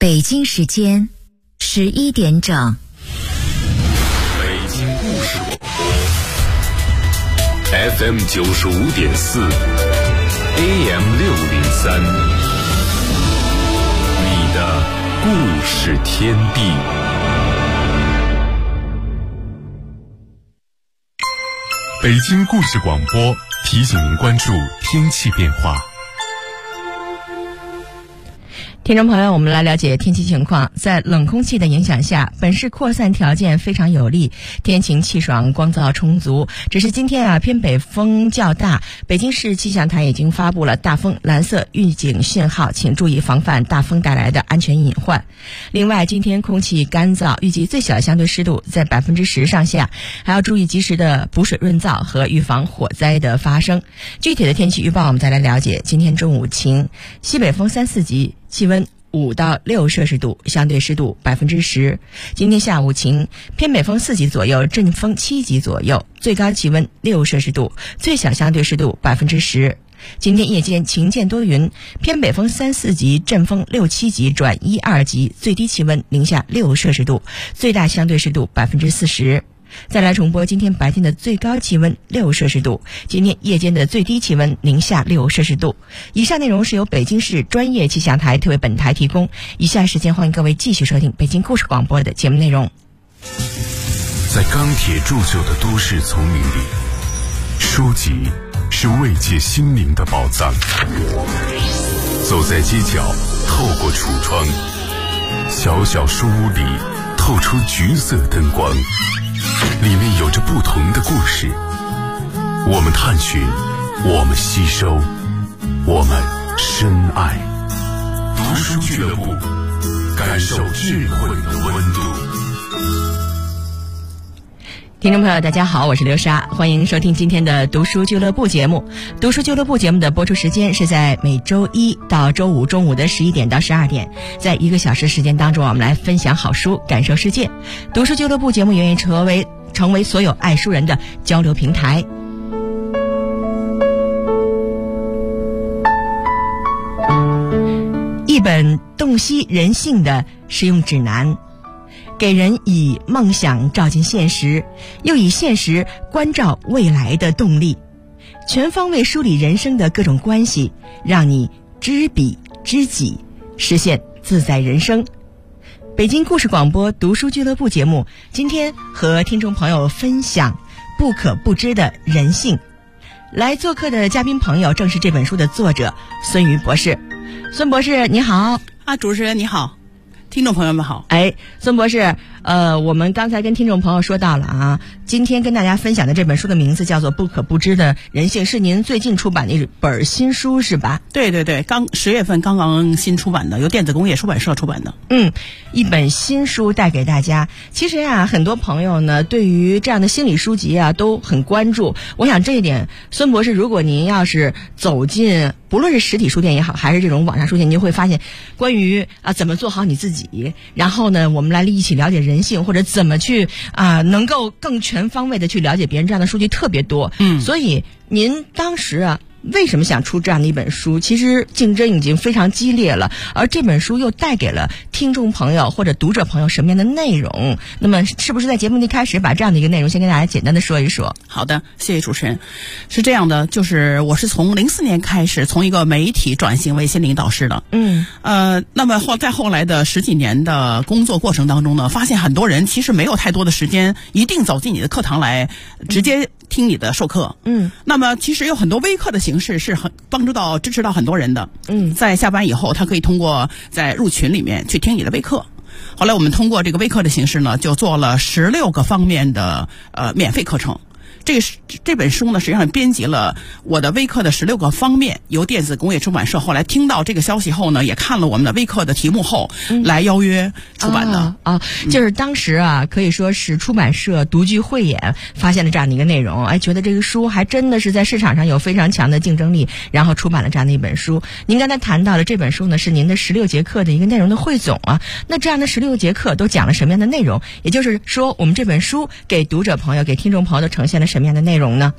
北京时间11点整。 北京故事广播 FM 95.4 AM 603，你的故事天地。北京故事广播提醒您关注天气变化。 听众朋友，我们来了解天气情况。在冷空气的影响下，本市扩散条件非常有利，天晴气爽，光照充足。只是今天偏北风较大，北京市气象台已经发布了大风蓝色预警信号，请注意防范大风带来的安全隐患。另外，今天空气干燥，预计最小相对湿度在10%上下，还要注意及时的补水润燥和预防火灾的发生。具体的天气预报我们再来了解。今天中午晴，西北风3、4级，气温5到6摄氏度，相对湿度10%。今天下午晴，偏北风4级左右，阵风7级左右，最高气温6摄氏度，最小相对湿度10%。今天夜间晴间多云，偏北风3、4级，阵风6、7级转1、2级，最低气温零下6摄氏度，最大相对湿度40%。再来重播今天白天的最高气温6摄氏度，今天夜间的最低气温零下6摄氏度。以上内容是由北京市专业气象台特为本台提供。以下时间欢迎各位继续收听北京故事广播的节目内容。 在钢铁铸就的都市丛林里，书籍是慰藉心灵的宝藏。走在街角，透过橱窗，小小书屋里透出橘色灯光，里面有着不同的故事。我们探寻，我们吸收，我们深爱。读书俱乐部，感受智慧的温度。 听众朋友大家好，我是刘莎，欢迎收听今天的读书俱乐部节目。读书俱乐部节目的播出时间是在每周一到周五中午的11点到12点，在1个小时时间当中，我们来分享好书，感受世界。读书俱乐部节目愿意成为所有爱书人的交流平台。一本洞悉人性的实用指南，给人以梦想照进现实，又以现实关照未来的动力，全方位梳理人生的各种关系，让你知彼知己，实现自在人生。北京故事广播读书俱乐部节目，今天和听众朋友分享不可不知的人性。来做客的嘉宾朋友正是这本书的作者孙瑜博士。孙博士你好。 主持人你好，听众朋友们好。 孙博士，我们刚才跟听众朋友说到了啊，今天跟大家分享的这本书的名字叫做《不可不知的人性》，是您最近出版的一本新书是吧？ 对对对，10月份刚刚新出版的，由电子工业出版社出版的。 一本新书带给大家。其实很多朋友呢对于这样的心理书籍都很关注。我想这一点，孙博士，如果您要是走进不论是实体书店也好，还是这种网上书店，您就会发现关于怎么做好你自己，然后呢我们来一起了解人性，或者怎么去能够更全方位的去了解别人，这样的书籍特别多。所以您当时为什么想出这样的一本书？其实竞争已经非常激烈了，而这本书又带给了听众朋友或者读者朋友什么样的内容？那么是不是在节目的一开始把这样的一个内容先跟大家简单的说一说？ 好的，谢谢主持人。是这样的，就是我是从04年开始从一个媒体转型为心灵导师的。那么在后来的10几年的工作过程当中呢，发现很多人其实没有太多的时间一定走进你的课堂来直接听你的授课。那么其实有很多微课的形式是很支持到很多人的。在下班以后，他可以通过在入群里面去听你的微课。后来我们通过这个微课的形式呢，就做了16个方面的免费课程。这本书呢，实际上编辑了我的微课的16个方面，由电子工业出版社后来听到这个消息后呢，也看了我们的微课的题目后，来邀约出版的。 就是当时可以说是出版社独具慧眼，发现了这样的一个内容，觉得这个书还真的是在市场上有非常强的竞争力，然后出版了这样的一本书。您刚才谈到的这本书呢，是您的16节课的一个内容的汇总那这样的16节课都讲了什么样的内容？也就是说，我们这本书给读者朋友、给听众朋友都呈现了什么样的内容呢？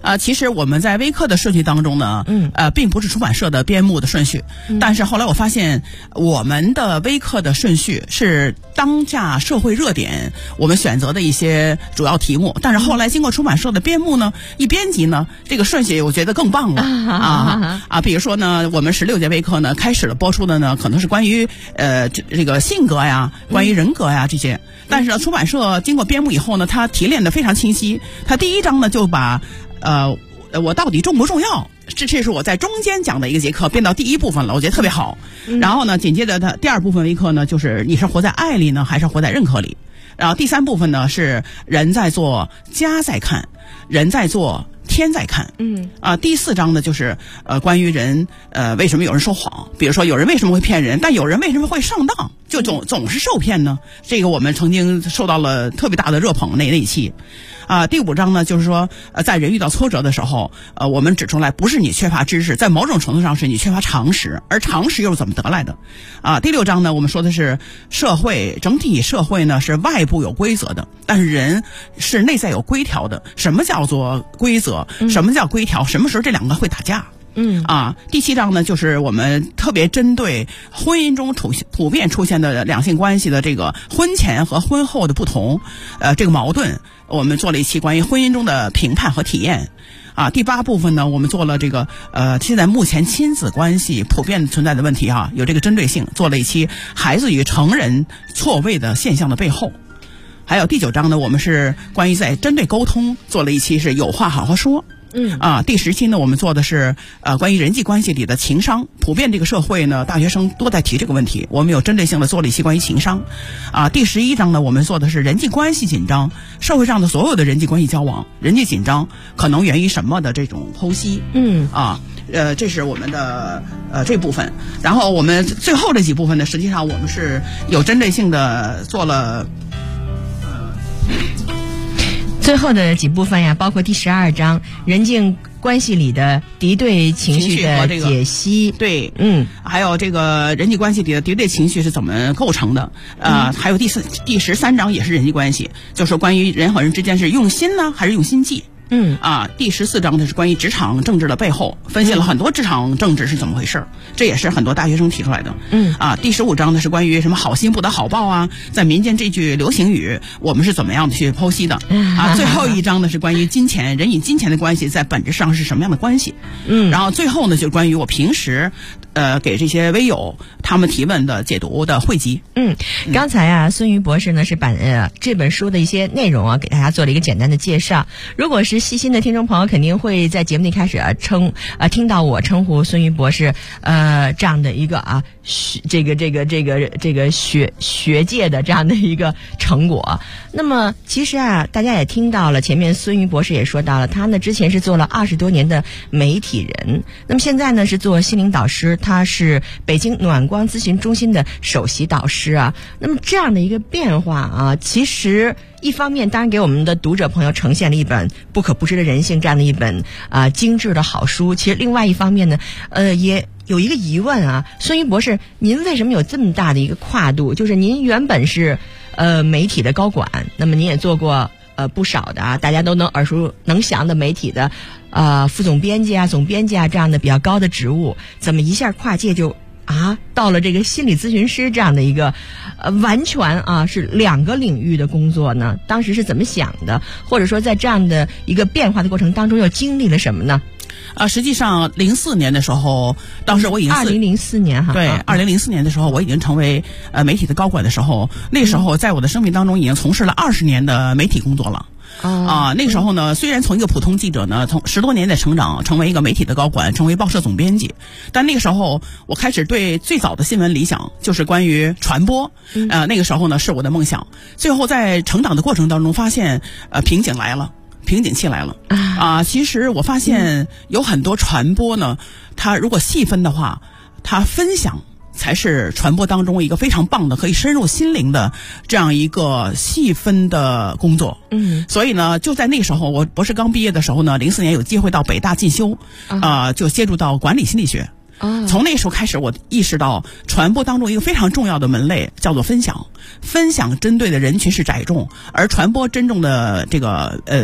其实我们在微课的顺序当中呢，并不是出版社的编目的顺序，但是后来我发现我们的微课的顺序是当下社会热点我们选择的一些主要题目，但是后来经过出版社的编目呢，一编辑呢，这个顺序我觉得更棒了比如说呢，我们16节微课呢开始了播出的呢，可能是关于这个性格呀，关于人格呀这些，但是呢，出版社经过编目以后呢，它提炼的非常清晰，它第一章呢就把我到底重不重要？这是我在中间讲的一个节课，编到第一部分了，我觉得特别好。然后呢，紧接着它第二部分微课呢，就是你是活在爱里呢，还是活在认可里？然后第三部分呢是人在做，家在看，人在做，天在看。第4章呢就是关于人为什么有人说谎，比如说有人为什么会骗人，但有人为什么会上当，就总是受骗呢？这个我们曾经受到了特别大的热捧那一期。第5章呢，就是说，在人遇到挫折的时候，我们指出来，不是你缺乏知识，在某种程度上是你缺乏常识，而常识又是怎么得来的？第6章呢，我们说的是社会，整体社会呢是外部有规则的，但是人是内在有规条的。什么叫做规则？什么叫规条？什么时候这两个会打架？第7章呢，就是我们特别针对婚姻中普遍出现的两性关系的这个婚前和婚后的不同，这个矛盾，我们做了一期关于婚姻中的评判和体验。第8部分呢，我们做了这个现在目前亲子关系普遍存在的问题有这个针对性，做了一期孩子与成人错位的现象的背后。还有第9章呢，我们是关于在针对沟通做了一期是有话好好说。第10期呢，我们做的是关于人际关系里的情商，普遍这个社会呢，大学生多在提这个问题，我们有针对性的做了一期关于情商。第11章呢，我们做的是人际关系紧张，社会上的所有的人际关系交往，人际紧张可能源于什么的这种剖析。这是我们的这部分。然后我们最后这几部分呢，实际上我们是有针对性的做了。 最后的几部分呀，包括第12章人际关系里的敌对情绪的解析， 对，还有这个人际关系里的敌对情绪是怎么构成的？还有第13章也是人际关系，就是关于人和人之间是用心呢，还是用心计？第14章呢是关于职场政治的背后，分析了很多职场政治是怎么回事，这也是很多大学生提出来的。第15章呢是关于什么好心不得好报啊，在民间这句流行语我们是怎么样的去剖析的最后一章呢是关于金钱，人与金钱的关系在本质上是什么样的关系。然后最后呢就是关于我平时给这些微友他们提问的解读的汇集。 刚才孙瑜博士呢是把这本书的一些内容给大家做了一个简单的介绍。如果是细心的听众朋友，肯定会在节目一开始听到我称呼孙瑜博士这样的一个这个学界的这样的一个成果。那么其实大家也听到了，前面孙瑜博士也说到了，他呢之前是做了20多年的媒体人，那么现在呢是做心灵导师，他是北京暖光咨询中心的首席导师那么这样的一个变化其实一方面当然给我们的读者朋友呈现了一本不可不知的人性这样的一本精致的好书。其实另外一方面呢也有一个疑问孙瑜博士，您为什么有这么大的一个跨度？就是您原本是媒体的高管，那么您也做过不少的大家都能耳熟能详的媒体的副总编辑总编辑这样的比较高的职务，怎么一下跨界就到了这个心理咨询师这样的一个完全是2个领域的工作呢？当时是怎么想的？或者说在这样的一个变化的过程当中又经历了什么呢？ 实际上04年的时候，当时我已经 2004年对，2004年的时候我已经成为媒体的高管的时候，那时候在我的生命当中已经从事了20年的媒体工作了。那个时候呢，虽然从一个普通记者呢，从10多年的成长，成为一个媒体的高管，成为报社总编辑，但那个时候我开始对最早的新闻理想就是关于传播，那个时候呢是我的梦想。最后在成长的过程当中发现，瓶颈期来了其实我发现有很多传播呢，它如果细分的话，它分享才是传播当中一个非常棒的可以深入心灵的这样一个细分的工作。所以呢就在那个时候，我博士刚毕业的时候呢，04年有机会到北大进修，就接触到管理心理学。从那时候开始，我意识到传播当中一个非常重要的门类叫做分享。分享针对的人群是窄众，而传播真正的这个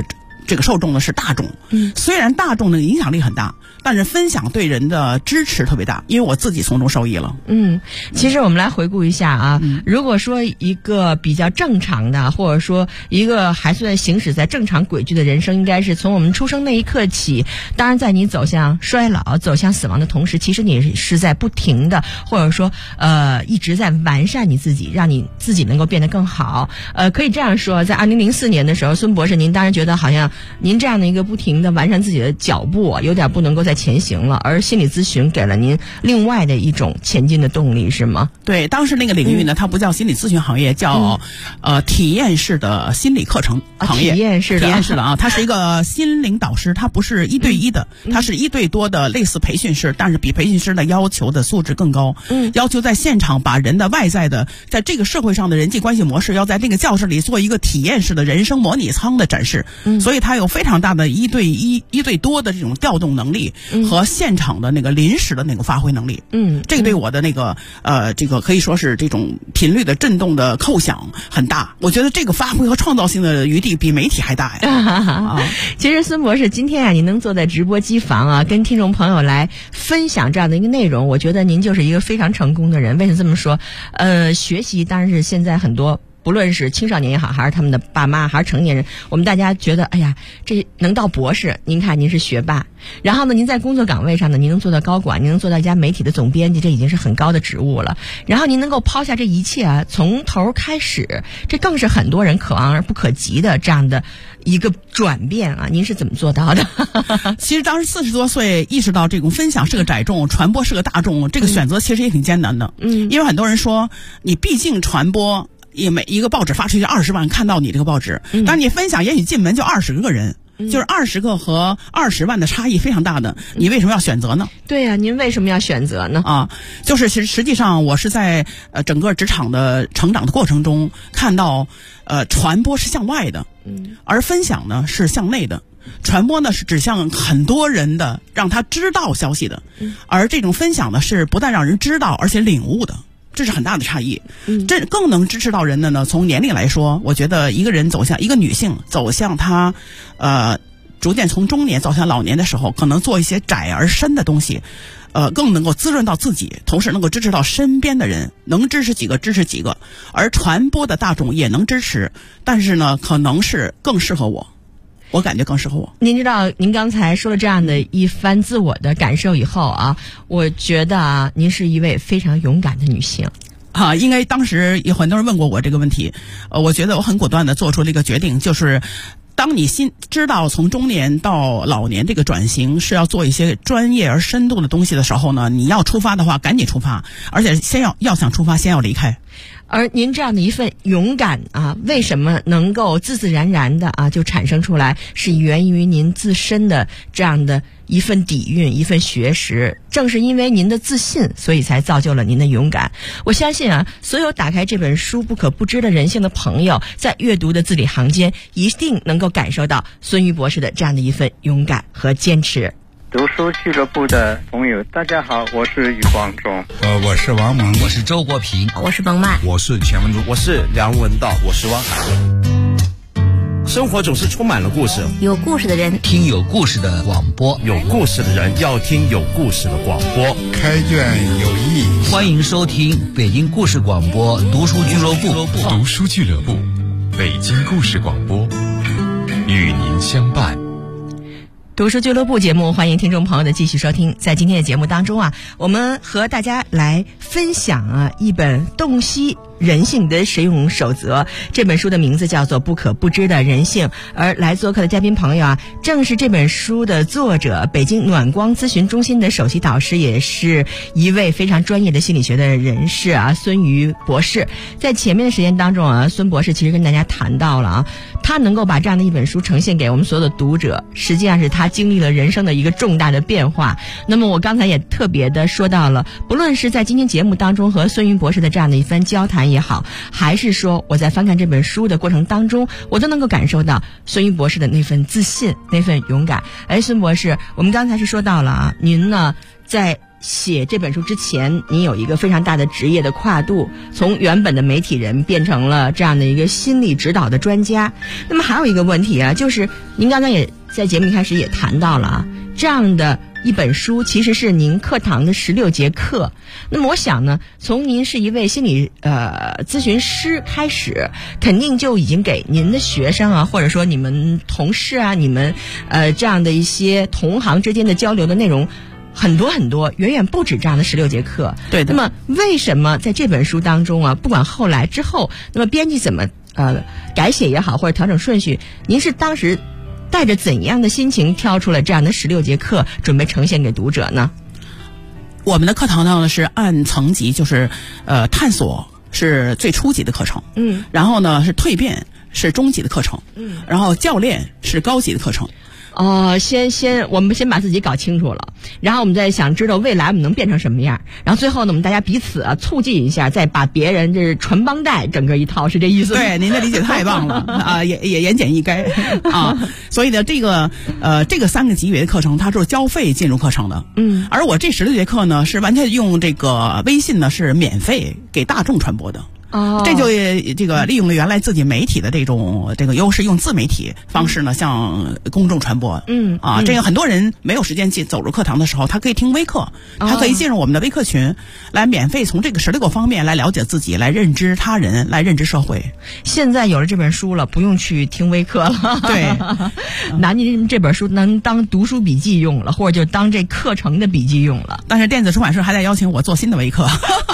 这个受众呢是大众。虽然大众的影响力很大，但是分享对人的支持特别大，因为我自己从中受益了。 其实我们来回顾一下啊，如果说一个比较正常的，或者说一个还算行驶在正常轨迹的人生，应该是从我们出生那一刻起，当然在你走向衰老、走向死亡的同时，其实你是在不停的，或者说一直在完善你自己，让你自己能够变得更好。可以这样说，在2004年的时候，孙博士，您当然觉得好像您这样的一个不停的完善自己的脚步，有点不能够再前行了，而心理咨询给了您另外的一种前进的动力，是吗？ 对，当时那个领域呢，它不叫心理咨询行业，叫体验式的心理课程行业。体验式的啊，它是一个心灵导师，它不是1对1的，它是1对多的类似培训师，但是比培训师的要求的素质更高。要求在现场把人的外在的，在这个社会上的人际关系模式，要在那个教室里做一个体验式的人生模拟舱的展示。所以它有非常大的1对多的这种调动能力和现场的那个临时的那个发挥能力。这个对我的那个这个可以说是这种频率的震动的扣响很大。我觉得这个发挥和创造性的余地比媒体还大呀。 其实孙博士今天你能坐在直播机房啊，跟听众朋友来分享这样的一个内容，我觉得您就是一个非常成功的人。为什么这么说？学习当然是现在很多，不论是青少年也好，还是他们的爸妈，还是成年人，我们大家觉得，哎呀，这能到博士，您看您是学霸，然后呢，您在工作岗位上呢，您能做到高管，您能做到一家媒体的总编辑，这已经是很高的职务了。然后您能够抛下这一切啊，从头开始，这更是很多人可望而不可及的这样的一个转变啊！您是怎么做到的？ 其实当时40多岁意识到这种分享是个窄众，传播是个大众，这个选择其实也挺艰难的。因为很多人说，你毕竟传播，也每一个报纸发出去20万看到你这个报纸，但你分享也许进门就20个人。就是20个和20万的差异非常大的，你为什么要选择呢？ 对呀，您为什么要选择呢？ 就是实际上我是在整个职场的成长的过程中看到，传播是向外的，而分享呢是向内的。传播呢是指向很多人的，让他知道消息的，而这种分享呢是不但让人知道，而且领悟的。这是很大的差异。这更能支持到人的呢，从年龄来说，我觉得一个人走向一个女性走向她逐渐从中年走向老年的时候，可能做一些窄而深的东西，更能够滋润到自己，同时能够支持到身边的人，能支持几个支持几个，而传播的大众也能支持，但是呢可能是更适合我感觉更适合我。 您知道，您刚才说了这样的一番自我的感受以后啊，我觉得啊，您是一位非常勇敢的女性。 应该当时有很多人问过我这个问题，我觉得我很果断地做出了一个决定，就是当你知道从中年到老年这个转型是要做一些专业而深度的东西的时候呢，你要出发的话赶紧出发，而且要想出发先要离开。 而您这样的一份勇敢啊，为什么能够自自然然的啊就产生出来，是源于您自身的这样的一份底蕴，一份学识。正是因为您的自信，所以才造就了您的勇敢。我相信啊，所有打开这本书不可不知的人性的朋友，在阅读的字里行间，一定能够感受到孙瑜博士的这样的一份勇敢和坚持。 读书俱乐部的朋友，大家好，我是余光中。 我是王蒙， 我是周国平， 我是冯曼， 我是钱文竹， 我是梁文道，我是汪海。生活总是充满了故事， 有故事的人听有故事的广播， 有故事的人要听有故事的广播。 开卷有益， 欢迎收听北京故事广播读书俱乐部。 读书俱乐部，北京故事广播，与您相伴。 读书俱乐部节目，欢迎听众朋友的继续收听。在今天的节目当中啊，我们和大家来分享一本洞悉人性的实用守则。这本书的名字叫做《不可不知的人性》，而来做客的嘉宾朋友啊，正是这本书的作者，北京暖光咨询中心的首席导师，也是一位非常专业的心理学的人士啊，孙瑜博士。在前面的时间当中啊，孙博士其实跟大家谈到了啊，他能够把这样的一本书呈现给我们所有的读者，实际上是他经历了人生的一个重大的变化。那么我刚才也特别的说到了，不论是在今天节目当中和孙瑜博士的这样的一番交谈也好，还是说我在翻看这本书的过程当中，我都能够感受到孙瑜博士的那份自信，那份勇敢。孙博士，我们刚才是说到了啊，您呢在写这本书之前，您有一个非常大的职业的跨度，从原本的媒体人变成了这样的一个心理指导的专家。那么还有一个问题啊，就是您刚才也在节目一开始也谈到了啊，这样的一本书其实是您课堂的16节课。那么我想呢，从您是一位心理咨询师开始，肯定就已经给您的学生啊，或者说你们同事啊，你们这样的一些同行之间的交流的内容很多很多，远远不止这样的16节课。 对的。 那么为什么在这本书当中啊，不管后来之后，那么编辑怎么改写也好，或者调整顺序，您是当时带着怎样的心情挑出了这样的16节课，准备呈现给读者呢？ 我们的课堂呢是按层级，就是探索是最初级的课程，然后呢是蜕变是中级的课程，然后教练是高级的课程。 我们先把自己搞清楚了，然后我们再想知道未来我们能变成什么样，然后最后呢，我们大家彼此促进一下，再把别人这是传帮带整个一套，是这意思吗？ 对，您的理解太棒了啊，也言简意赅啊。所以呢，这个3个级别的课程，它是交费进入课程的，而我这16节课呢，是完全用这个微信呢是免费给大众传播的。这就利用了原来自己媒体的这个优势，用自媒体方式呢向公众传播。这个很多人没有时间走入课堂的时候，他可以听微课，他可以进入我们的微课群，来免费从这个16个方面来了解自己，来认知他人，来认知社会。 现在有了这本书了，不用去听微课了。对，拿您这本书能当读书笔记用了，或者就当这课程的笔记用了。 但是电子出版社还在邀请我做新的微课，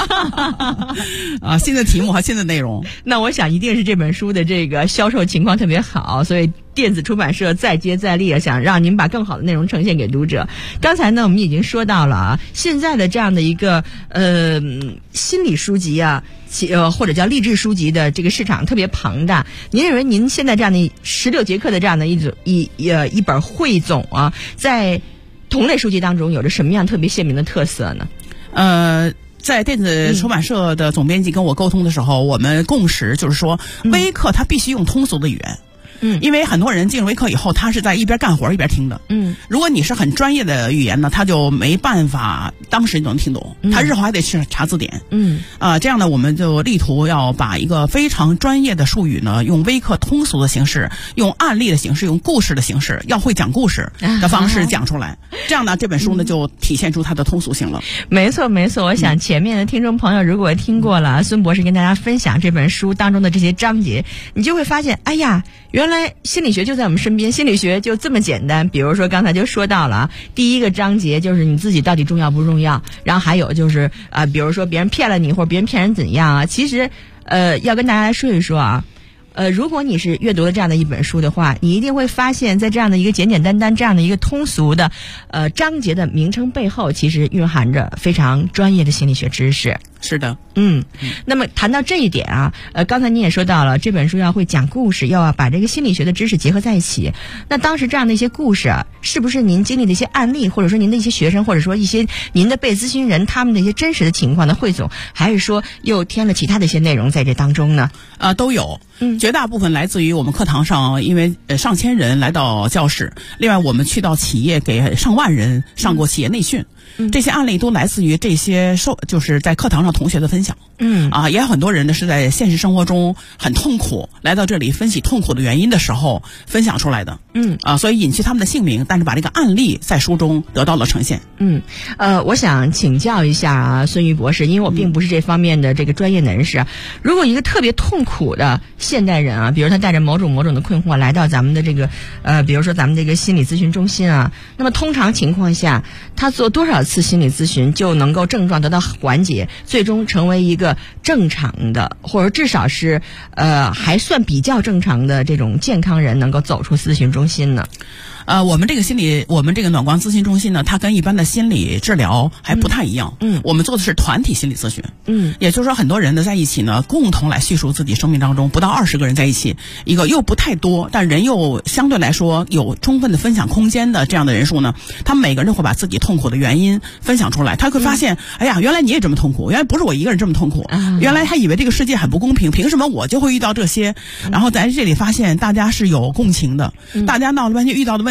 新的题目和新的内容。 那我想一定是这本书的这个销售情况特别好，所以电子出版社再接再厉，想让您把更好的内容呈现给读者。刚才呢我们已经说到了啊，现在的这样的一个心理书籍啊，或者叫励志书籍的这个市场特别庞大。您认为您现在这样的16节课的这样的一本汇总啊，在同类书籍当中有着什么样特别鲜明的特色呢？ 在电子出版社的总编辑跟我沟通的时候，我们共识就是说，微课它必须用通俗的语言。因为很多人进入微课以后，他是在一边干活一边听的。如果你是很专业的语言呢，他就没办法当时就能听懂，他日后还得去查字典。这样呢，我们就力图要把一个非常专业的术语呢，用微课通俗的形式，用案例的形式，用故事的形式，要会讲故事的方式讲出来。这样呢，这本书呢就体现出它的通俗性了。 没错没错，我想前面的听众朋友如果听过了孙博士跟大家分享这本书当中的这些章节，你就会发现，哎呀，原来心理学就在我们身边，心理学就这么简单。比如说刚才就说到了第一个章节就是你自己到底重要不重要，然后还有就是比如说别人骗了你或者别人骗人怎样啊。其实要跟大家来说一说啊，如果你是阅读了这样的一本书的话，你一定会发现在这样的一个简简单单这样的一个通俗的章节的名称背后，其实蕴含着非常专业的心理学知识。 是的。 那么谈到这一点啊，刚才您也说到了，这本书要会讲故事，要把这个心理学的知识结合在一起。那当时这样的一些故事啊，是不是您经历的一些案例，或者说您的一些学生，或者说一些您的被咨询人他们的一些真实的情况的汇总，还是说又添了其他的一些内容在这当中呢？ 都有。绝大部分来自于我们课堂上，因为上千人来到教室，另外我们去到企业给上万人上过企业内训。这些案例都来自于这些就是在课堂上同学的分享。也有很多人呢是在现实生活中很痛苦，来到这里分析痛苦的原因的时候分享出来的。所以隐去他们的姓名，但是把这个案例在书中得到了呈现。 我想请教一下啊，孙瑜博士，因为我并不是这方面的这个专业人士。如果一个特别痛苦的现代人啊，比如他带着某种的困惑来到咱们的这个比如说咱们这个心理咨询中心啊，那么通常情况下，他做多少次心理咨询就能够症状得到缓解，最终成为一个正常的，或者至少是还算比较正常的这种健康人能够走出咨询中心呢？ 我们这个暖光咨询中心呢，它跟一般的心理治疗还不太一样。我们做的是团体心理咨询。也就是说很多人呢在一起呢，共同来叙述自己生命当中不到20个人在一起，一个又不太多，但人又相对来说有充分的分享空间的这样的人数呢，他们每个人都会把自己痛苦的原因分享出来。他会发现，哎呀，原来你也这么痛苦，原来不是我一个人这么痛苦，原来他以为这个世界很不公平，凭什么我就会遇到这些？然后在这里发现大家是有共情的，大家闹了半天遇到的问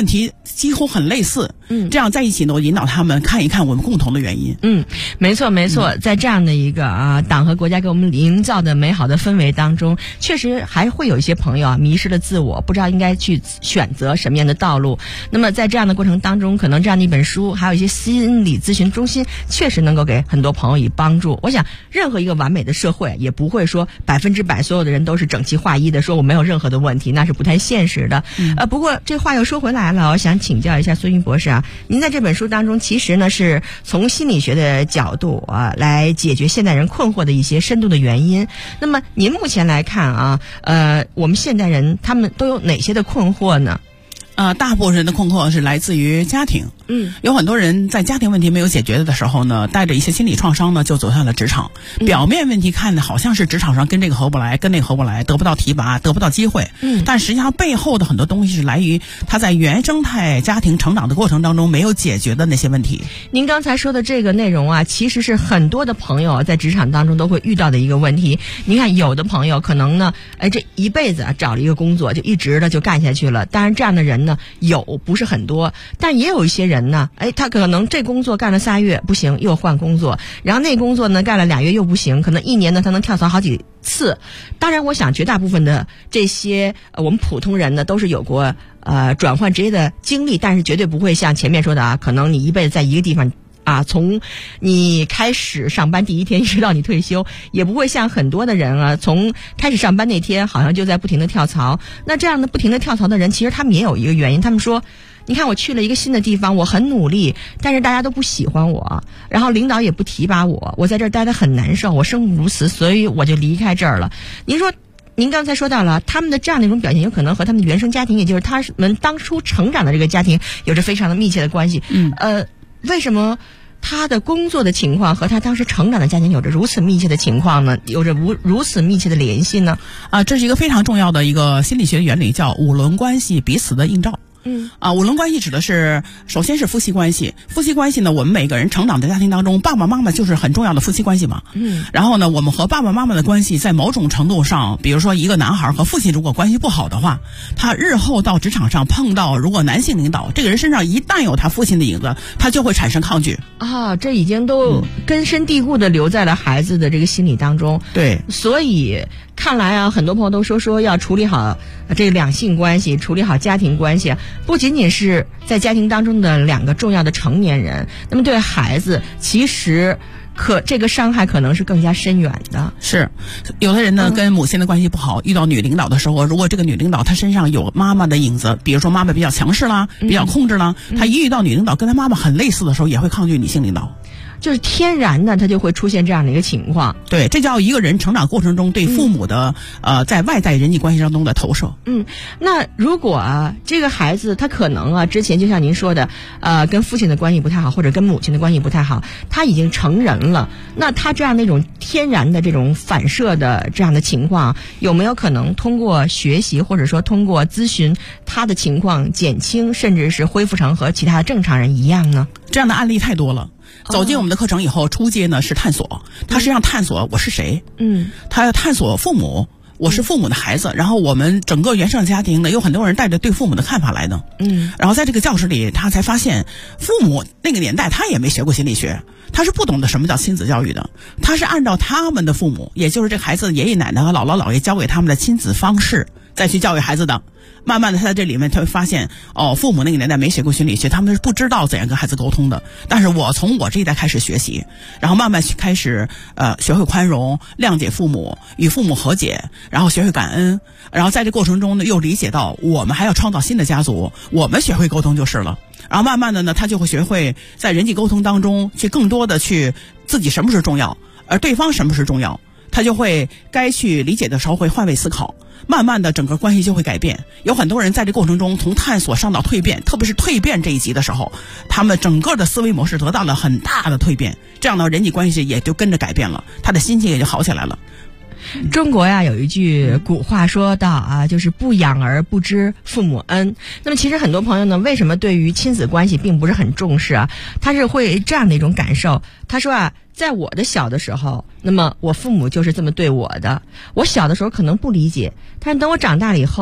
问题几乎很类似。这样在一起呢，我引导他们看一看我们共同的原因。 没错没错，在这样的一个党和国家给我们营造的美好的氛围当中，确实还会有一些朋友迷失了自我，不知道应该去选择什么样的道路。那么在这样的过程当中，可能这样的一本书，还有一些心理咨询中心，确实能够给很多朋友以帮助。我想，任何一个完美的社会，也不会说100%所有的人都是整齐划一的，说我没有任何的问题，那是不太现实的。不过这话又说回来了，我想请教一下孙云博士啊，您在这本书当中，其实呢是从心理学的角度来解决现代人困惑的一些深度的原因。那么您目前来看我们现代人他们都有哪些的困惑呢？ 大部分人的困惑是来自于家庭。有很多人在家庭问题没有解决的时候呢，带着一些心理创伤呢，就走向了职场。表面问题看的好像是职场上跟这个合不来，跟那个合不来，得不到提拔，得不到机会。但实际上背后的很多东西是来于他在原生态家庭成长的过程当中没有解决的那些问题。 您刚才说的这个内容其实是很多的朋友在职场当中都会遇到的一个问题。您看，有的朋友可能呢，这一辈子找了一个工作，就一直的就干下去了。当然，这样的人呢，有不是很多，但也有一些人呢，他可能这工作干了3月不行，又换工作，然后那工作呢干了2月又不行，可能1年呢他能跳槽好几次。当然，我想绝大部分的这些我们普通人呢，都是有过转换职业的经历，但是绝对不会像前面说的可能你一辈子在一个地方。从你开始上班第一天一直到你退休，也不会像很多的人从开始上班那天好像就在不停的跳槽。那这样的不停的跳槽的人，其实他们也有一个原因，他们说，你看我去了一个新的地方，我很努力，但是大家都不喜欢我，然后领导也不提拔我，我在这儿待得很难受，我生不如死，所以我就离开这儿了。您刚才说到了他们的这样的一种表现，有可能和他们的原生家庭，也就是他们当初成长的这个家庭有着非常的密切的关系。为什么他的工作的情况和他当时成长的家庭有着如此密切的情况呢？有着如此密切的联系呢？ 这是一个非常重要的一个心理学原理，叫五伦关系彼此的映照。五伦关系指的是，首先是夫妻关系。夫妻关系呢，我们每个人成长的家庭当中，爸爸妈妈就是很重要的夫妻关系嘛。然后呢，我们和爸爸妈妈的关系在某种程度上，比如说一个男孩和父亲如果关系不好的话，他日后到职场上碰到如果男性领导，这个人身上一旦有他父亲的影子，他就会产生抗拒。 这已经都根深蒂固的留在了孩子的这个心理当中。 对， 所以看来很多朋友都说要处理好这个两性关系，处理好家庭关系，不仅仅是在家庭当中的2个重要的成年人，那么对孩子其实这个伤害可能是更加深远的。 是，有的人呢跟母亲的关系不好，遇到女领导的时候，如果这个女领导她身上有妈妈的影子，比如说妈妈比较强势啦，比较控制啦，她一遇到女领导跟她妈妈很类似的时候，也会抗拒女性领导。 就是天然的，他就会出现这样的一个情况。 对，这叫一个人成长过程中对父母的在外在人际关系当中的投射。 那如果这个孩子他可能之前就像您说的，跟父亲的关系不太好，或者跟母亲的关系不太好，他已经成人了，那他这样那种天然的这种反射的这样的情况，有没有可能通过学习或者说通过咨询，他的情况减轻，甚至是恢复成和其他正常人一样呢？ 这样的案例太多了。走进我们的课程以后，初阶呢是探索，他实际上探索我是谁，他要探索父母，我是父母的孩子，然后我们整个原生家庭呢，有很多人带着对父母的看法来的，然后在这个教室里，他才发现父母那个年代他也没学过心理学，他是不懂得什么叫亲子教育的，他是按照他们的父母，也就是这孩子的爷爷奶奶和姥姥姥爷教给他们的亲子方式再去教育孩子的。慢慢的他在这里面他会发现，父母那个年代没学过心理学，他们是不知道怎样跟孩子沟通的，但是我从我这一代开始学习，然后慢慢开始学会宽容，谅解父母，与父母和解，然后学会感恩，然后在这过程中呢又理解到我们还要创造新的家族，我们学会沟通就是了。然后慢慢的呢他就会学会在人际沟通当中去更多的去自己什么是重要，而对方什么是重要，他就会该去理解的时候会换位思考，慢慢的整个关系就会改变。有很多人在这过程中从探索上到蜕变，特别是蜕变这一集的时候，他们整个的思维模式得到了很大的蜕变，这样的人际关系也就跟着改变了，他的心情也就好起来了。 中国有一句古话说到就是不养儿不知父母恩。那么其实很多朋友呢，为什么对于亲子关系并不是很重视他是会这样的一种感受，他说在我的小的时候，那么我父母就是这么对我的，我小的时候可能不理解，但是等我长大了以后，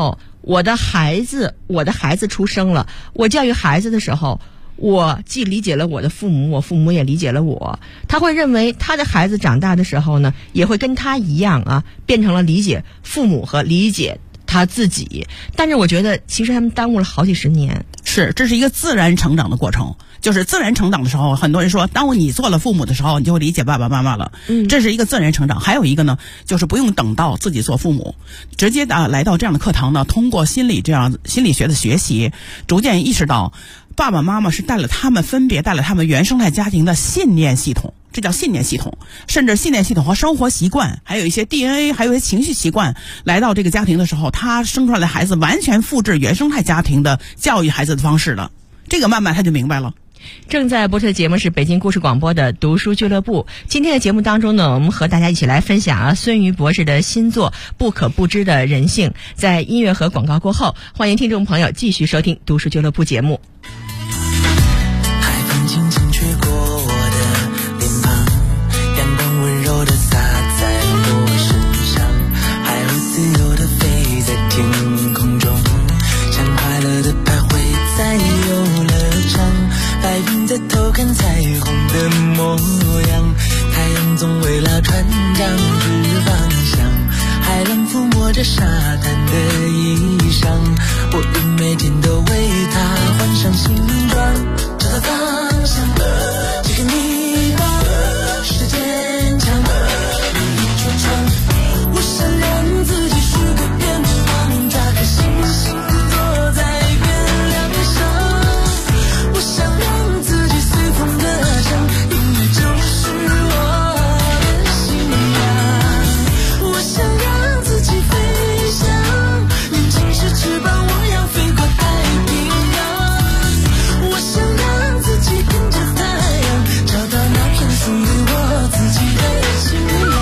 我的孩子出生了，我教育孩子的时候，我既理解了我的父母，我父母也理解了我。他会认为他的孩子长大的时候呢，也会跟他一样啊，变成了理解父母和理解他自己。但是我觉得其实他们耽误了好几十年。 是，这是一个自然成长的过程。就是自然成长的时候，很多人说，当你做了父母的时候，你就会理解爸爸妈妈了。这是一个自然成长。还有一个呢，就是不用等到自己做父母，直接来到这样的课堂呢，通过心理学的学习，逐渐意识到，爸爸妈妈是分别带了他们原生态家庭的信念系统。这叫信念系统，甚至信念系统和生活习惯，还有一些 DNA， 还有一些情绪习惯，来到这个家庭的时候，他生出来的孩子完全复制原生态家庭的教育孩子的方式了。这个慢慢他就明白了。 正在播出的节目是北京故事广播的读书俱乐部。今天的节目当中呢，我们和大家一起来分享孙瑜博士的新作《不可不知的人性》。在音乐和广告过后，欢迎听众朋友继续收听读书俱乐部节目。 海风轻轻吹过我的脸庞，阳光温柔地洒在我身上，海鸥自由地飞在天空中，像快乐的徘徊在游乐场，白云在偷看彩虹的模样，太阳总为了船长指方向，海浪抚摸着沙滩的衣裳，我愿每天都为它换上新装，找到方向，这个你吧，是坚强，努力闯闯，我想让自己许个愿望，抓颗星星坐在月亮上，我想让自己随风歌唱，音乐就是我的信仰，我想让自己飞翔，年轻时翅膀我要飞过太平洋，我想让自己跟着太阳，找到那片属于我自己的信仰。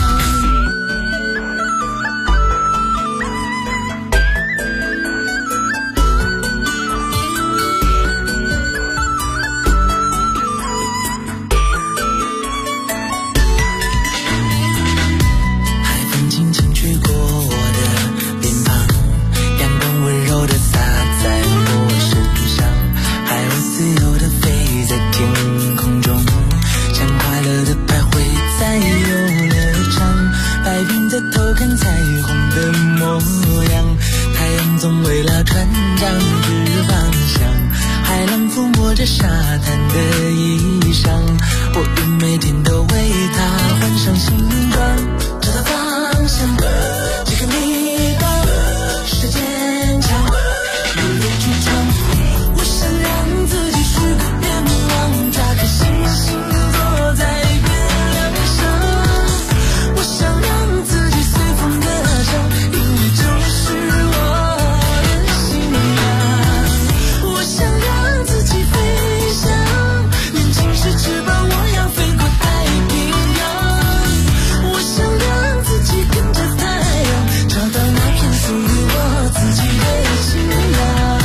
海风轻轻吹过我的脸庞，阳光温柔地洒在我身上，海鸥自由地飞在天空中，像快乐的徘徊在游乐场，白云在偷看彩虹的模样，太阳总为了船长指方向，海浪抚摸着沙滩的衣裳，我愿每天都为它换上新装，找到方向，这个你吧，是坚强，努力去闯，我想让自己许个愿望，抓颗星星坐在月亮上，我想让自己随风歌唱，音乐就是我的信仰，我想让自己飞翔，年轻时翅膀我要飞过太平洋，我想让自己跟着太阳，找到那片属于我自己的信仰。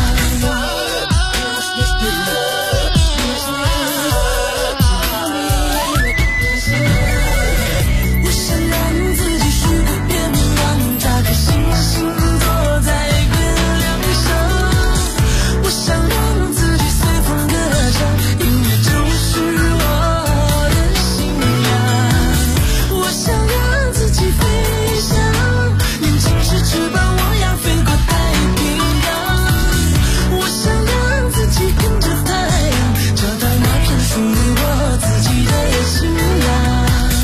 我想让自己许个愿望，抓颗星星坐在月亮上，我想让自己随风歌唱，音乐就是我的信仰，我想让自己飞翔，年轻时翅膀我要飞过太平洋，我想让自己跟着太阳，找到那片属于我自己的信仰。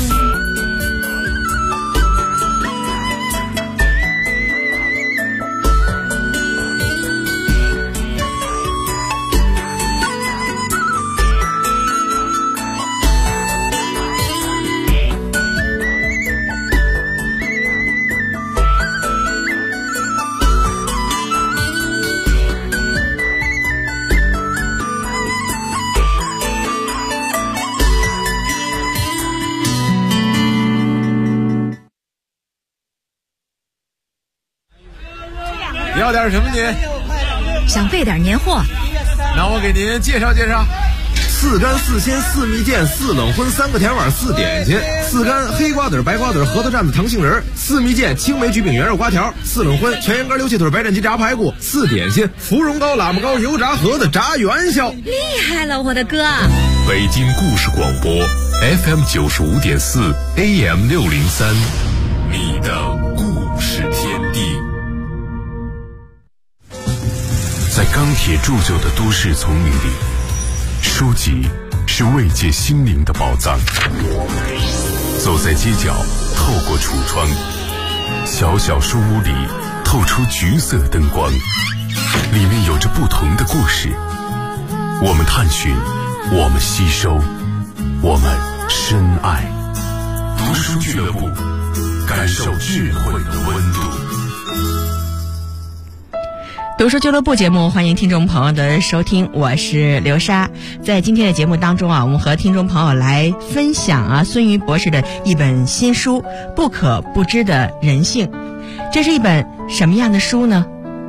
你要点什么您？ 想备点年货。 那我给您介绍介绍。 4干4鲜4蜜饯4冷荤3个甜碗4点心，4干黑瓜子白瓜子核桃蘸子糖杏仁，4蜜饯青梅焗饼圆肉瓜条，4冷荤全羊肝溜气腿白斩鸡炸排骨，4点心芙蓉糕喇嘛糕油炸盒子炸元宵。 厉害了，我的哥！ 北京故事广播 FM 95.4 AM 603，你的故事天地。在钢铁铸就的都市丛林里，书籍是慰藉心灵的宝藏。走在街角，透过橱窗，小小书屋里透出橘色灯光，里面有着不同的故事。我们探寻，我们吸收，我们深爱。读书俱乐部，感受智慧的温度。 读书俱乐部节目，欢迎听众朋友的收听，我是刘莎。在今天的节目当中啊，我们和听众朋友来分享孙瑜博士的一本新书《不可不知的人性》。这是一本什么样的书呢？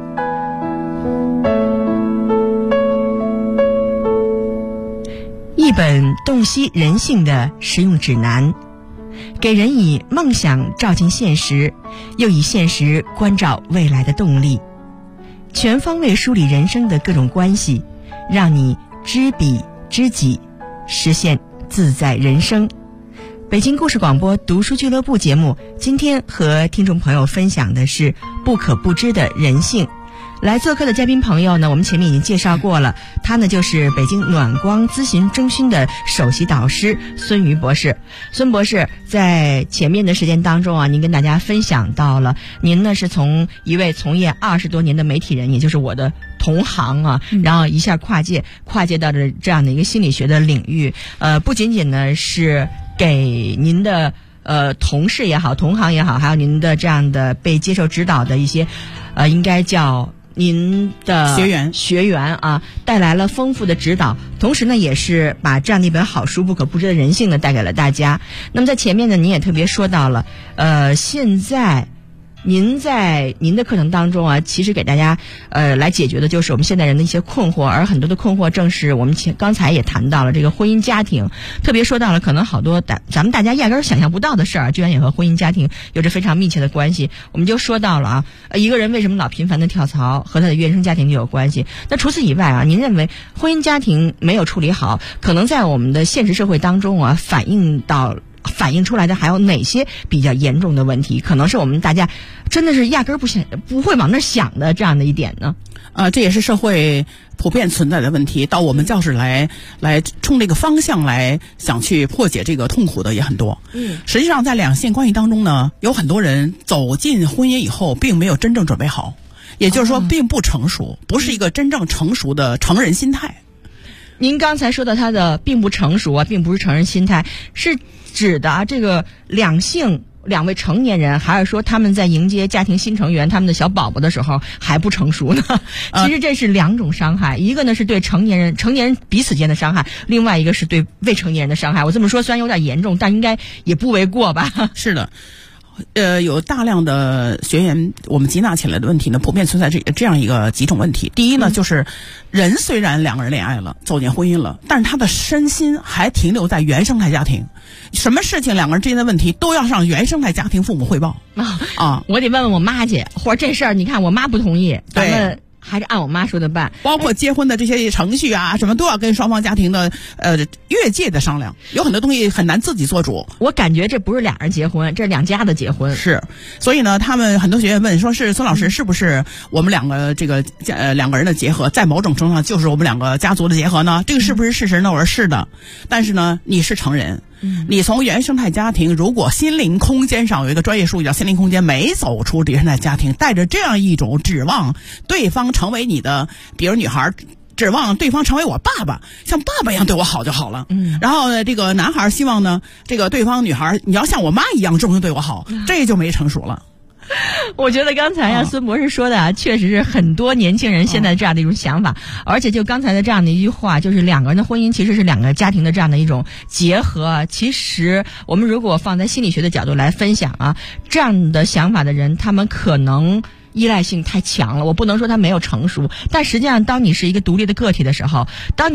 一本洞悉人性的实用指南，给人以梦想照进现实，又以现实关照未来的动力，全方位梳理人生的各种关系，让你知彼知己，实现自在人生。北京故事广播读书俱乐部节目，今天和听众朋友分享的是不可不知的人性。来做客的嘉宾朋友呢，我们前面已经介绍过了，他呢就是北京暖光咨询中心的首席导师孙瑜博士。孙博士在前面的时间当中啊，您跟大家分享到了，您呢是从一位从业20多年的媒体人，也就是我的同行啊，然后一下跨界到了这样的一个心理学的领域，不仅仅呢是给您的同事也好，同行也好，还有您的这样的被接受指导的一些应该叫您的学员啊，带来了丰富的指导，同时呢也是把这样的一本好书《不可不知的人性》呢带给了大家。那么在前面呢，您也特别说到了现在您在您的课程当中啊，其实给大家来解决的就是我们现代人的一些困惑，而很多的困惑正是我们刚才也谈到了这个婚姻家庭，特别说到了可能好多咱们大家压根儿想象不到的事儿，居然也和婚姻家庭有着非常密切的关系。我们就说到了啊，一个人为什么老频繁的跳槽，和他的原生家庭就有关系。那除此以外啊，您认为婚姻家庭没有处理好，可能在我们的现实社会当中啊，反映出来的还有哪些比较严重的问题，可能是我们大家真的是压根儿不会往那想的这样的一点呢？ 这也是社会普遍存在的问题，到我们教室来冲这个方向来想去破解这个痛苦的也很多。实际上在两性关系当中呢，有很多人走进婚姻以后并没有真正准备好，也就是说并不成熟，不是一个真正成熟的成人心态。 您刚才说的他的并不成熟啊，并不是成人心态，是指的这个两位成年人，还是说他们在迎接家庭新成员他们的小宝宝的时候还不成熟呢？其实这是两种伤害，一个呢是对成年人彼此间的伤害，另外一个是对未成年人的伤害。我这么说虽然有点严重，但应该也不为过吧？ 是的。有大量的学员我们接纳起来的问题呢，普遍存在这样几种问题。第一呢，就是人虽然两个人恋爱了，走进婚姻了，但是他的身心还停留在原生态家庭，什么事情两个人之间的问题都要向原生态家庭父母汇报我得问问我妈去，或者这事儿你看我妈不同意，咱们还是按我妈说的办， 包括结婚的这些程序啊，什么都要跟双方家庭的越界的商量，有很多东西很难自己做主。 我感觉这不是俩人结婚，这是两家的结婚。 是，所以呢，他们很多学员问说，是孙老师是不是我们两个两个人的结合，在某种程度上就是我们两个家族的结合呢？这个是不是事实呢？我说是的，但是呢，你是成人。你从原生态家庭，如果心灵空间上有一个专业术语叫心灵空间，没走出原生态家庭，带着这样一种指望对方成为你的，比如女孩指望对方成为我爸爸，像爸爸一样对我好就好了。然后呢，这个男孩希望呢，这个对方女孩你要像我妈一样终生对我好，这就没成熟了。 我觉得刚才孙博士说的确实是很多年轻人现在这样的一种想法，而且就刚才的这样的一句话，就是两个人的婚姻其实是两个家庭的这样的一种结合。其实我们如果放在心理学的角度来分享啊，这样的想法的人，他们可能依赖性太强了。我不能说他没有成熟，但实际上当你是一个独立的个体的时候，当你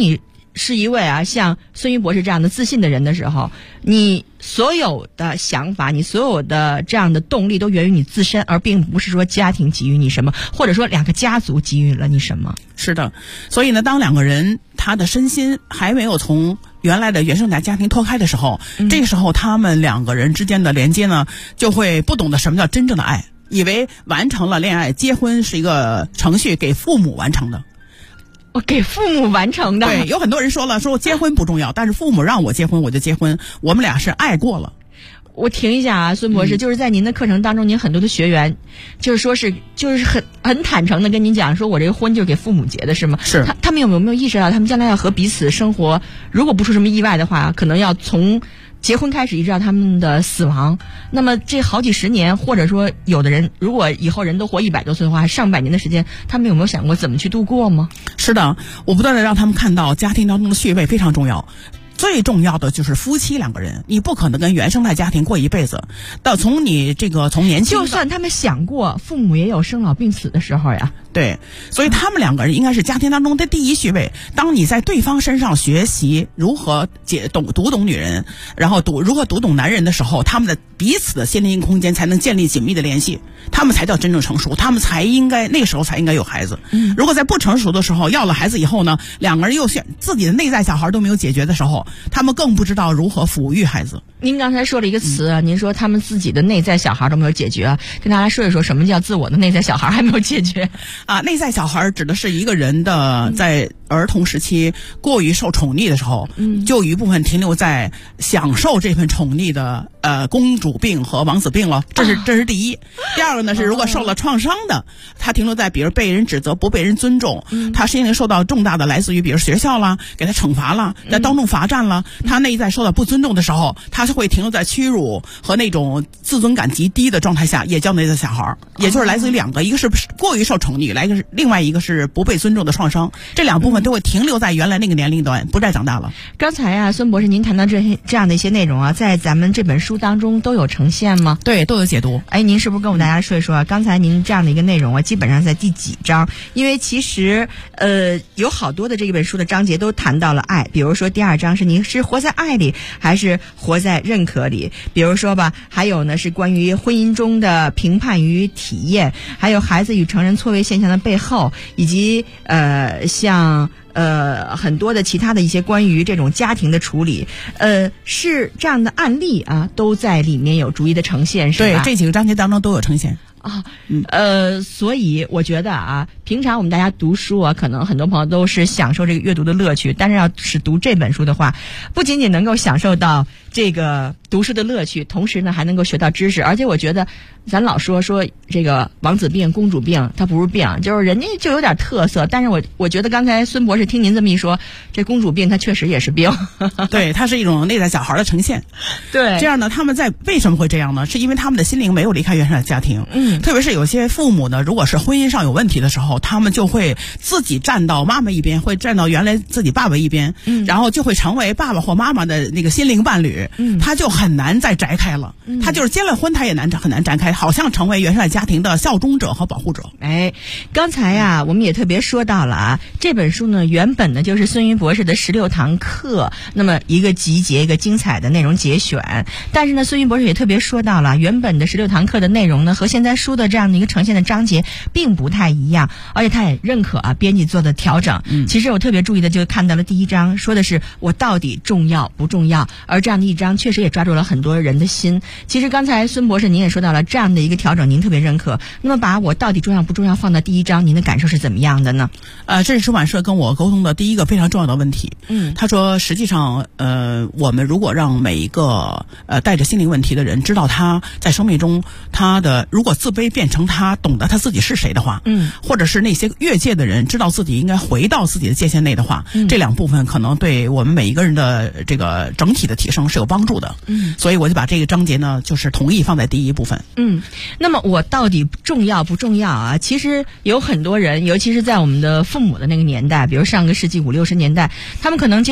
是一位像孙瑜博士这样的自信的人的时候，你所有的想法，你所有的这样的动力都源于你自身，而并不是说家庭给予你什么，或者说两个家族给予了你什么。 是的，所以呢，当两个人他的身心还没有从原来的原生家庭脱开的时候，这个时候他们两个人之间的连接呢，就会不懂得什么叫真正的爱，以为完成了恋爱，结婚是一个程序，给父母完成的。 我给父母完成的。 对，有很多人说了，说结婚不重要，但是父母让我结婚我就结婚，我们俩是爱过了。 我停一下啊，孙博士，就是在您的课程当中，您很多的学员，就是很坦诚的跟您讲，说我这个婚就是给父母结的，是吗？ 是。 他们有没有意识到，他们将来要和彼此生活，如果不出什么意外的话，可能要从结婚开始一直到他们的死亡，那么这好几十年，或者说有的人如果以后人都活100多岁的话，上百年的时间，他们有没有想过怎么去度过吗？ 是的，我不断的让他们看到家庭当中的序位非常重要。最重要的就是夫妻两个人，你不可能跟原生态家庭过一辈子。从年轻， 就算他们想过，父母也有生老病死的时候呀。 对，所以他们两个人应该是家庭当中的第一序位。当你在对方身上学习如何读懂女人，然后如何读懂男人的时候，他们的彼此的心灵空间才能建立紧密的联系，他们才叫真正成熟，他们才应该那个时候才应该有孩子。如果在不成熟的时候要了孩子以后呢，两个人又自己的内在小孩都没有解决的时候，他们更不知道如何抚育孩子。 您刚才说了一个词，您说他们自己的内在小孩都没有解决，跟大家说一说什么叫自我的内在小孩还没有解决啊？内在小孩指的是一个人的在儿童时期过于受宠溺的时候，就有一部分停留在享受这份宠溺的公主病和王子病了，这是第一。第二个呢是如果受了创伤的，他停留在比如被人指责、不被人尊重，他心灵受到重大的来自于比如学校啦，给他惩罚啦，在当众罚站啦，他内在受到不尊重的时候，他是会停留在屈辱和那种自尊感极低的状态下，也叫内在小孩，也就是来自于两个，一个是过于受宠溺，另外一个是不被尊重的创伤，这两部分都会停留在原来那个年龄段，不再长大了。 刚才孙博士您谈到这样的一些内容在咱们这本书当中都有呈现吗？ 对，都有解读。 您是不是跟我们大家说一说刚才您这样的一个内容基本上在第几章？因为其实有好多的这本书的章节都谈到了爱，比如说第2章是你是活在爱里还是活在认可里，比如说吧，还有呢是关于婚姻中的评判与体验，还有孩子与成人错位现象的背后，以及像很多的其他的一些关于这种家庭的处理，是这样的案例都在里面有逐一的呈现，是吧？ 对，这几个章节当中都有呈现。 所以我觉得平常我们大家读书可能很多朋友都是享受这个阅读的乐趣，但是要是读这本书的话，不仅仅能够享受到这个读书的乐趣，同时呢还能够学到知识。而且我觉得咱老说这个王子病、公主病，它不是病，就是人家就有点特色。但是我觉得刚才孙博士听您这么一说，这公主病它确实也是病。 对，它是一种内在小孩的呈现。 对， 这样呢，他们为什么会这样呢？是因为他们的心灵没有离开原生家庭。特别是有些父母呢，如果是婚姻上有问题的时候，他们就会自己站到妈妈一边，会站到原来自己爸爸一边，然后就会成为爸爸或妈妈的那个心灵伴侣，他就很难再摘开了。他就是结了婚，他也很难摘开，好像成为原生家庭的效忠者和保护者。 刚才我们也特别说到了这本书呢，原本呢就是孙瑜博士的16堂课，那么一个集结，一个精彩的内容节选。但是呢，孙瑜博士也特别说到了，原本的16堂课的内容呢，和现在书的这样的一个呈现的章节并不太一样，而且他也认可编辑做的调整。其实我特别注意的就看到了第1章说的是我到底重要不重要，而这样的一章确实也抓住了很多人的心。其实刚才孙博士您也说到了这样的一个调整您特别认可，那么把我到底重要不重要放到第1章，您的感受是怎么样的呢？ 这是出版社跟我沟通的第一个非常重要的问题。他说实际上我们如果让每一个带着心灵问题的人知道他在生命中他的如果自卑变成他懂得他自己是谁的话，或者是那些越界的人知道自己应该回到自己的界限内的话，这2部分可能对我们每一个人的这个整体的提升是有帮助的。所以我就把这个章节呢就是同意放在第1部分。 那么我到底重要不重要其实有很多人，尤其是在我们的父母的那个年代，比如上个世纪50、60年代，他们可能